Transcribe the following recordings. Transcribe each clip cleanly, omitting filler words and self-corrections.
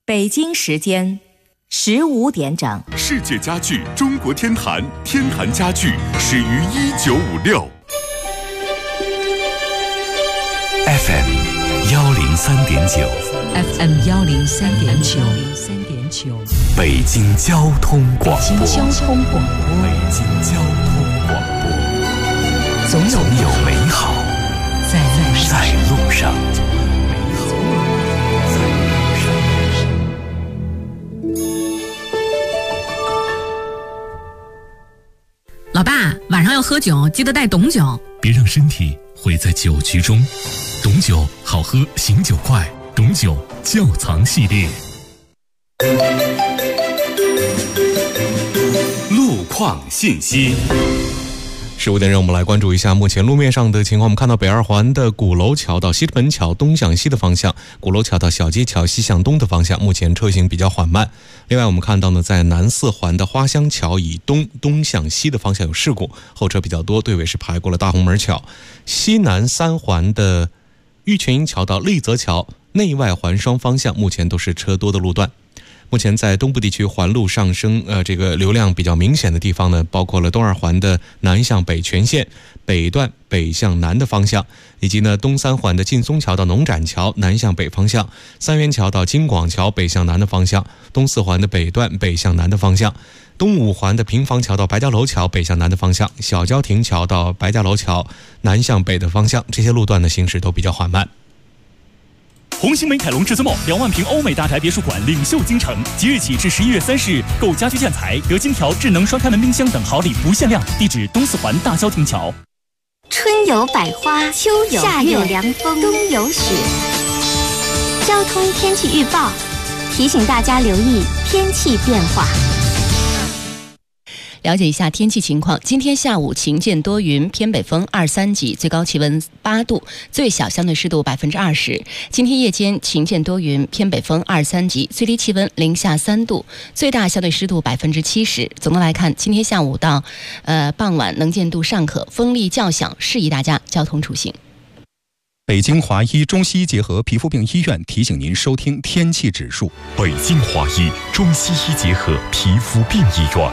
北京时间15点整。 世界家具中国天坛，天坛家具始于1956。 FM 103.9 FM 103.9 北京交通广播。 北京交通广播。 北京交通广播。总有美好在路上。 老爸，晚上要喝酒，记得带董酒， 别让身体毁在酒局中。董酒好喝，醒酒快。董酒窖藏系列。 路况信息。 15点，让我们来关注一下目前路面上的情况。我们看到北二环的鼓楼桥到西直门桥东向西的方向，鼓楼桥到小街桥西向东的方向，目前车行比较缓慢。另外我们看到呢，在南四环的花乡桥以东向西的方向有事故，后车比较多，队尾是排过了大红门桥。西南三环的玉泉营桥到丽泽桥内外环双方向，目前都是车多的路段。目前在东部地区环路上升，这个流量比较明显的地方呢，包括了东二环的南向北全线北段北向南的方向，以及呢东三环的劲松桥到农展桥南向北方向，三元桥到金广桥北向南的方向，东四环的北段北向南的方向，东五环的平房桥到白家楼桥北向南的方向，小郊亭桥到白家楼桥南向北的方向，这些路段的行驶都比较缓慢。 红星美凯龙至尊 2万平欧美大宅别墅馆领袖京城，即日起至11月30日，购家居建材得金条、智能双开门冰箱等好礼不限量。地址东四环大郊亭桥。 春有百花，秋有夏有凉风，冬有雪。交通天气预报提醒大家留意天气变化。 了解一下天气情况，今天下午晴间多云，偏北风2、3级，最高气温8度，最小相对湿度20%。今天夜间晴间多云，偏北风2、3级，最低气温零下3度，最大相对湿度70%。总的来看，今天下午到傍晚能见度尚可，风力较小，适宜大家交通出行。 北京华医中西医结合皮肤病医院提醒您收听天气指数。 北京华医中西医结合皮肤病医院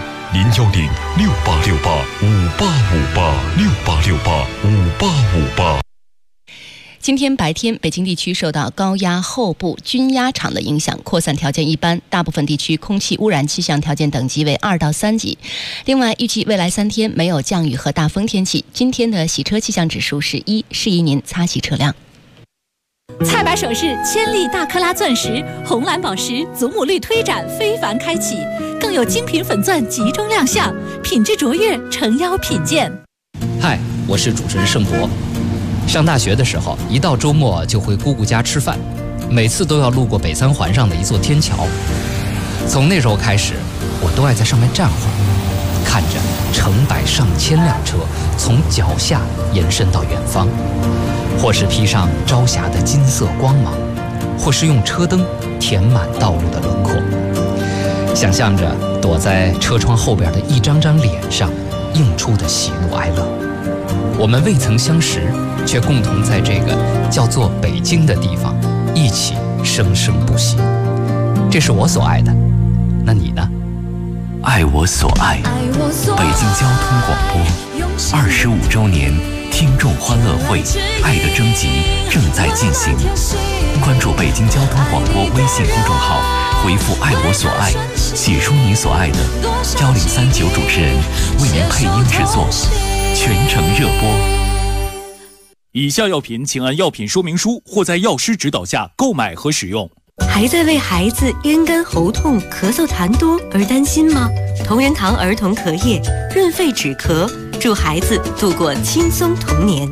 ，010-6868-5858，6868-5858。 今天白天，北京地区受到高压后部均压场的影响，扩散条件一般，大部分地区空气污染气象条件等级为2到3级。另外，预计未来3天没有降雨和大风天气。今天的洗车气象指数是1，适宜您擦洗车辆。 菜百首饰千粒大克拉钻石、红蓝宝石祖母绿推展非凡开启，更有精品粉钻集中亮相，品质卓越，诚邀品鉴。 嗨，我是主持人盛博。上大学的时候，一到周末就回姑姑家吃饭，每次都要路过北三环上的一座天桥。从那时候开始，我都爱在上面站会儿，看着成百上千辆车从脚下延伸到远方，或是披上朝霞的金色光芒，或是用车灯填满道路的轮廓。想象着躲在车窗后边的一张张脸上映出的喜怒哀乐。我们未曾相识，却共同在这个叫做北京的地方一起生生不息。这是我所爱的，那你呢？ 爱我所爱，北京交通广播25周年听众欢乐会爱的征集正在进行，关注北京交通广播微信公众号，回复爱我所爱，写出你所爱的，1039主持人为您配音制作，全程热播。 以下药品请按药品说明书或在药师指导下购买和使用。 还在为孩子咽干喉痛、咳嗽痰多而担心吗？同仁堂儿童咳液润肺止咳，助孩子度过轻松童年。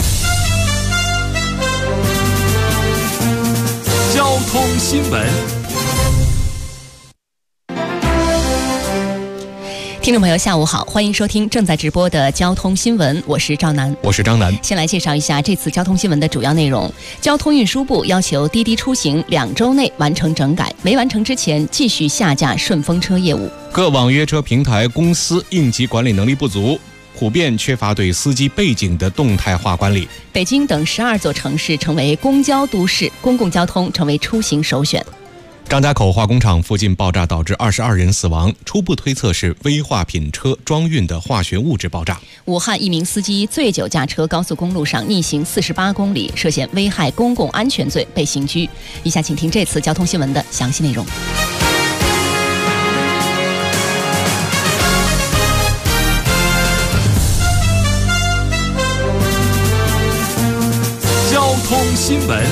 交通新闻。 听众朋友下午好，欢迎收听正在直播的交通新闻，我是赵楠。 我是张楠。 先来介绍一下这次交通新闻的主要内容。交通运输部要求滴滴出行2周内完成整改，没完成之前继续下架顺风车业务。 各网约车平台公司应急管理能力不足，普遍缺乏对司机背景的动态化管理。 北京等12座城市成为公交都市，公共交通成为出行首选。 张家口化工厂附近爆炸导致22人死亡，初步推测是危化品车装运的化学物质爆炸。 武汉一名司机醉酒驾车高速公路上逆行48公里，涉嫌危害公共安全罪被刑拘。以下请听这次交通新闻的详细内容。 交通新闻。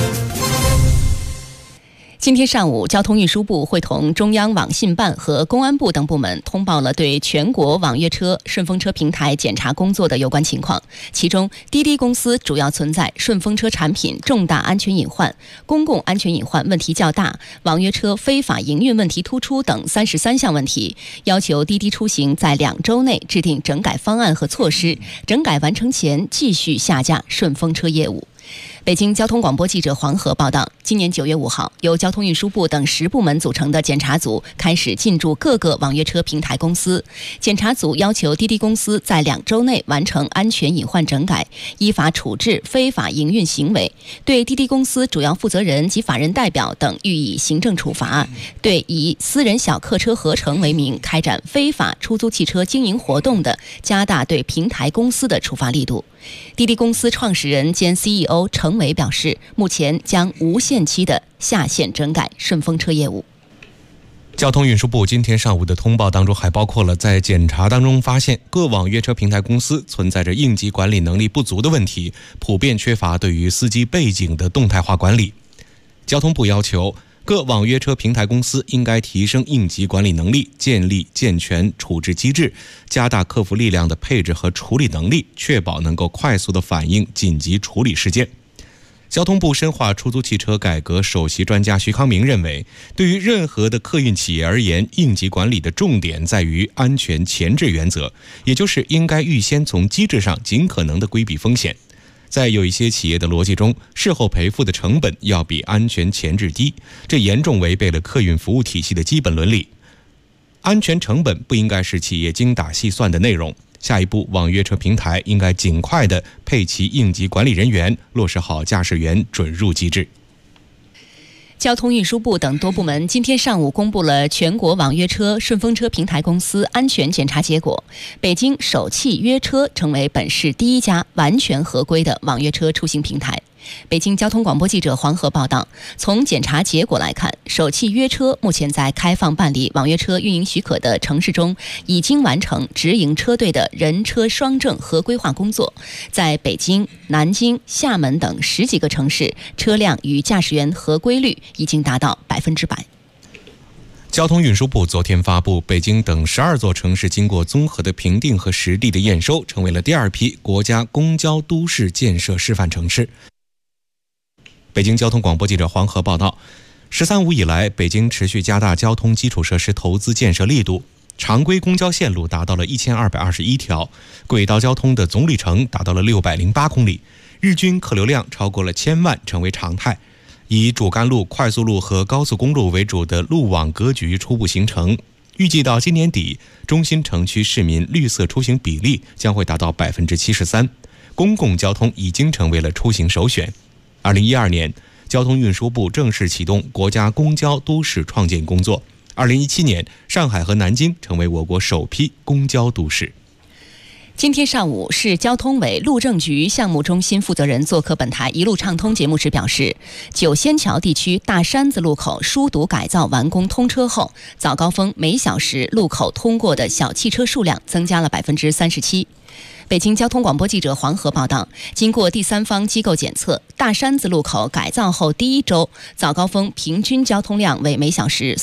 今天上午，交通运输部会同中央网信办和公安部等部门通报了对全国网约车、顺风车平台检查工作的有关情况。其中，滴滴公司主要存在顺风车产品重大安全隐患、公共安全隐患问题较大、网约车非法营运问题突出等33项问题，要求滴滴出行在2周内制定整改方案和措施，整改完成前继续下架顺风车业务。北京交通广播记者黄河报道，今年9月5号，由交通运输部等10部门组成的检查组开始进驻各个网约车平台公司。检查组要求滴滴公司在2周内完成安全隐患整改，依法处置非法营运行为，对滴滴公司主要负责人及法人代表等予以行政处罚，对以私人小客车合成为名开展非法出租汽车经营活动的，加大对平台公司的处罚力度。滴滴公司创始人兼 CEO 程伟表示，目前将无限期的下线整改顺风车业务。 交通运输部今天上午的通报当中还包括了在检查当中发现各网约车平台公司存在着应急管理能力不足的问题，普遍缺乏对于司机背景的动态化管理。交通部要求各网约车平台公司应该提升应急管理能力，建立健全处置机制，加大客服力量的配置和处理能力，确保能够快速的反映紧急处理事件。交通部深化出租汽车改革首席专家徐康明认为，对于任何的客运企业而言，应急管理的重点在于安全前置原则，也就是应该预先从机制上尽可能的规避风险。在有一些企业的逻辑中，事后赔付的成本要比安全前置低，这严重违背了客运服务体系的基本伦理。安全成本不应该是企业精打细算的内容。下一步，网约车平台应该尽快的配齐应急管理人员，落实好驾驶员准入机制。 交通运输部等多部门今天上午公布了全国网约车、顺风车平台公司安全检查结果。北京首汽约车成为本市第一家完全合规的网约车出行平台。北京交通广播记者黄河报道，从检查结果来看，首汽约车目前在开放办理网约车运营许可的城市中，已经完成直营车队的人车双证合规化工作。在北京、南京、厦门等10几个城市，车辆与驾驶员合规率已经达到100%。 交通运输部昨天发布，北京等12座城市经过综合的评定和实地的验收，成为了第2批国家公交都市建设示范城市。北京交通广播记者黄河报道，13-5以来，北京持续加大交通基础设施投资建设力度，常规公交线路达到了1221条，轨道交通的总里程达到了608公里，日均客流量超过了1000万，成为常态。以主干路、快速路和高速公路为主的路网格局初步形成，预计到今年底，中心城区市民绿色出行比例将会达到73%，公共交通已经成为了出行首选。2012年，交通运输部正式启动国家公交都市创建工作。2017年，上海和南京成为我国首批公交都市。 今天上午，市交通委路政局项目中心负责人做客本台一路畅通节目时表示，九仙桥地区大山子路口疏堵改造完工通车后，早高峰每小时路口通过的小汽车数量增加了37%。北京交通广播记者黄河报道，经过第三方机构检测，大山子路口改造后第1周早高峰平均交通量为每小时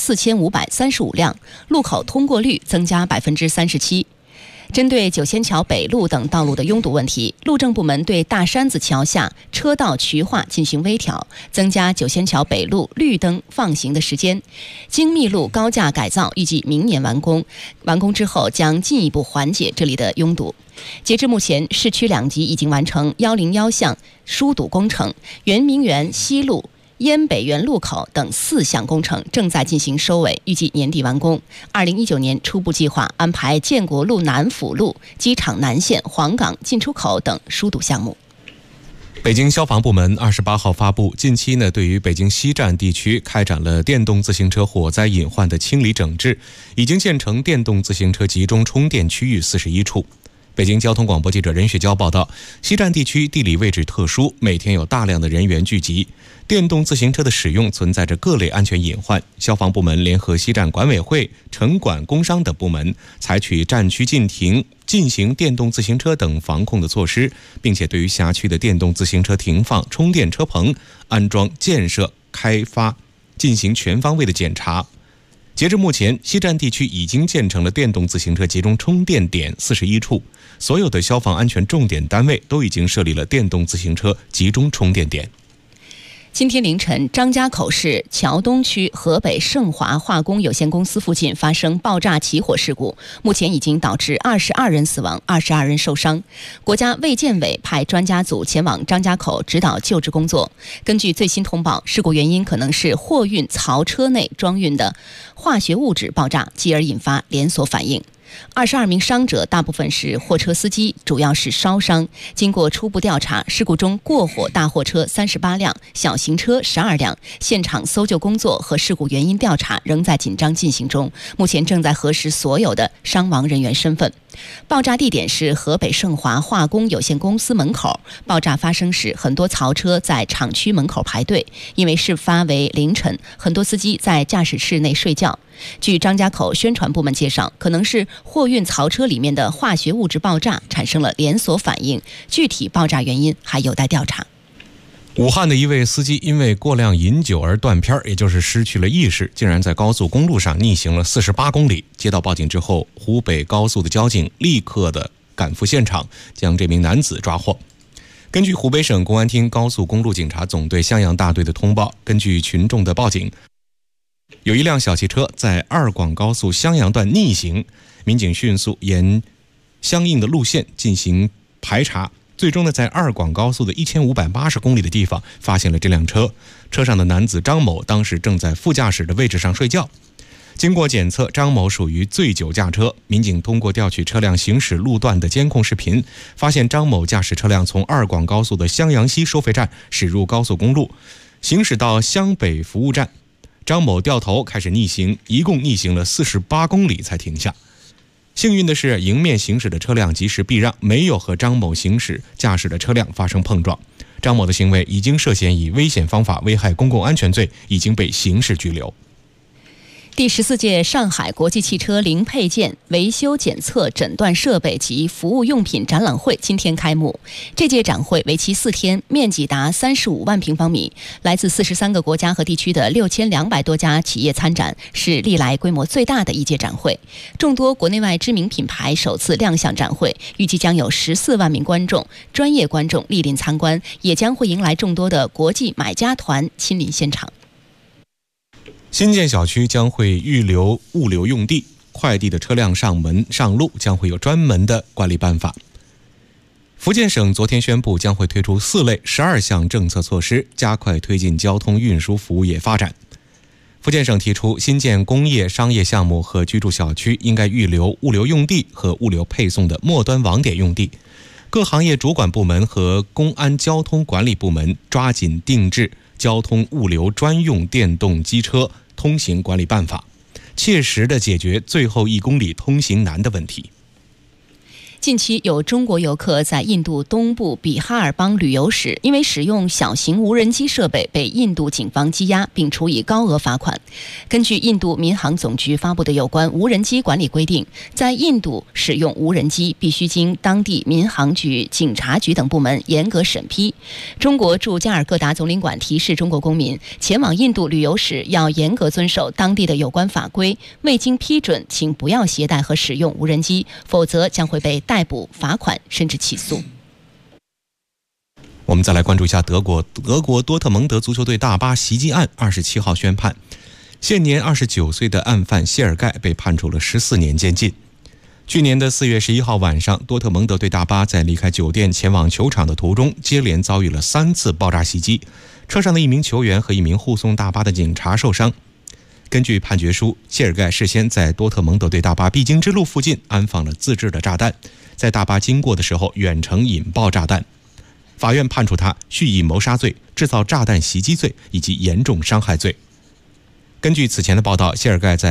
4535辆，路口通过率增加37%。针对九仙桥北路等道路的拥堵问题，路政部门对大山子桥下车道渠化进行微调，增加九仙桥北路绿灯放行的时间。精密路高架改造预计明年完工，完工之后将进一步缓解这里的拥堵。截至目前，市区2级已经完成101巷疏堵工程，圆明园西路、燕北园路口等4项工程正在进行收尾，预计年底完工。2019年初步计划安排建国路南辅路、机场南线、黄岗进出口等疏堵项目。 北京消防部门28号发布，近期对于北京西站地区开展了电动自行车火灾隐患的清理整治，已经建成电动自行车集中充电区域41处。北京交通广播记者任雪娇报道，西站地区地理位置特殊，每天有大量的人员聚集，电动自行车的使用存在着各类安全隐患。消防部门联合西站管委会、城管、工商等部门，采取站区禁停、进行电动自行车等防控的措施，并且对于辖区的电动自行车停放、充电车棚、安装、建设、开发进行全方位的检查。截至目前，西站地区已经建成了电动自行车集中充电点41处，所有的消防安全重点单位都已经设立了电动自行车集中充电点。 今天凌晨，张家口市桥东区河北盛华化工有限公司附近发生爆炸起火事故，目前已经导致22人死亡，22人受伤。国家卫健委派专家组前往张家口指导救治工作。根据最新通报，事故原因可能是货运槽车内装运的化学物质爆炸，继而引发连锁反应。22名伤者大部分是货车司机，主要是烧伤。经过初步调查，事故中过火大货车38辆，小型车12辆。现场搜救工作和事故原因调查仍在紧张进行中，目前正在核实所有的伤亡人员身份。爆炸地点是河北盛华化工有限公司门口。爆炸发生时，很多槽车在厂区门口排队，因为事发为凌晨，很多司机在驾驶室内睡觉。据张家口宣传部门介绍，可能是货运槽车里面的化学物质爆炸产生了连锁反应，具体爆炸原因还有待调查。 武汉的一位司机因为过量饮酒而断片，也就是失去了意识，竟然在高速公路上逆行了48公里。接到报警之后，湖北高速的交警立刻的赶赴现场，将这名男子抓获。根据湖北省公安厅高速公路警察总队襄阳大队的通报，根据群众的报警，有一辆小汽车在二广高速襄阳段逆行，民警迅速沿相应的路线进行排查，最终在二广高速的1580公里的地方发现了这辆车，车上的男子张某当时正在副驾驶的位置上睡觉。经过检测，张某属于醉酒驾车。民警通过调取车辆行驶路段的监控视频，发现张某驾驶车辆从二广高速的襄阳西收费站驶入高速公路，行驶到湘北服务站。张某掉头开始逆行，一共逆行了48公里才停下。幸运的是，迎面行驶的车辆及时避让，没有和张某驾驶的车辆发生碰撞。张某的行为已经涉嫌以危险方法危害公共安全罪，已经被刑事拘留。 第14届上海国际汽车零配件维修检测诊断设备及服务用品展览会今天开幕。这届展会为期4天，面积达35万平方米，来自43个国家和地区的6200多家企业参展，是历来规模最大的一届展会。众多国内外知名品牌首次亮相展会，预计将有14万名观众、专业观众莅临参观，也将会迎来众多的国际买家团亲临现场。 新建小区将会预留物流用地，快递的车辆上门上路将会有专门的管理办法。福建省昨天宣布将会推出4类12项政策措施，加快推进交通运输服务业发展。福建省提出，新建工业商业项目和居住小区应该预留物流用地和物流配送的末端网点用地。各行业主管部门和公安交通管理部门抓紧定制交通物流专用电动机车通行管理办法，切实地解决最后1公里通行难的问题。 近期有中国游客在印度东部比哈尔邦旅游时，因为使用小型无人机设备被印度警方羁押并处以高额罚款。根据印度民航总局发布的有关无人机管理规定，在印度使用无人机必须经当地民航局、警察局等部门严格审批。中国驻加尔各答总领馆提示中国公民，前往印度旅游时要严格遵守当地的有关法规，未经批准请不要携带和使用无人机，否则将会被逮捕、罚款甚至起诉。 我们再来关注一下德国多特蒙德足球队大巴袭击案27号宣判，现年29岁的案犯谢尔盖被判处了14年监禁。去年的4月11号晚上，多特蒙德队大巴在离开酒店前往球场的途中，接连遭遇了3次爆炸袭击，车上的1名球员和1名护送大巴的警察受伤。根据判决书，谢尔盖事先在多特蒙德队大巴必经之路附近安放了自制的炸弹，在大巴经过的时候远程引爆炸弹。 法院判处他蓄意谋杀罪、制造炸弹袭击罪以及严重伤害罪。根据此前的报道，谢尔盖在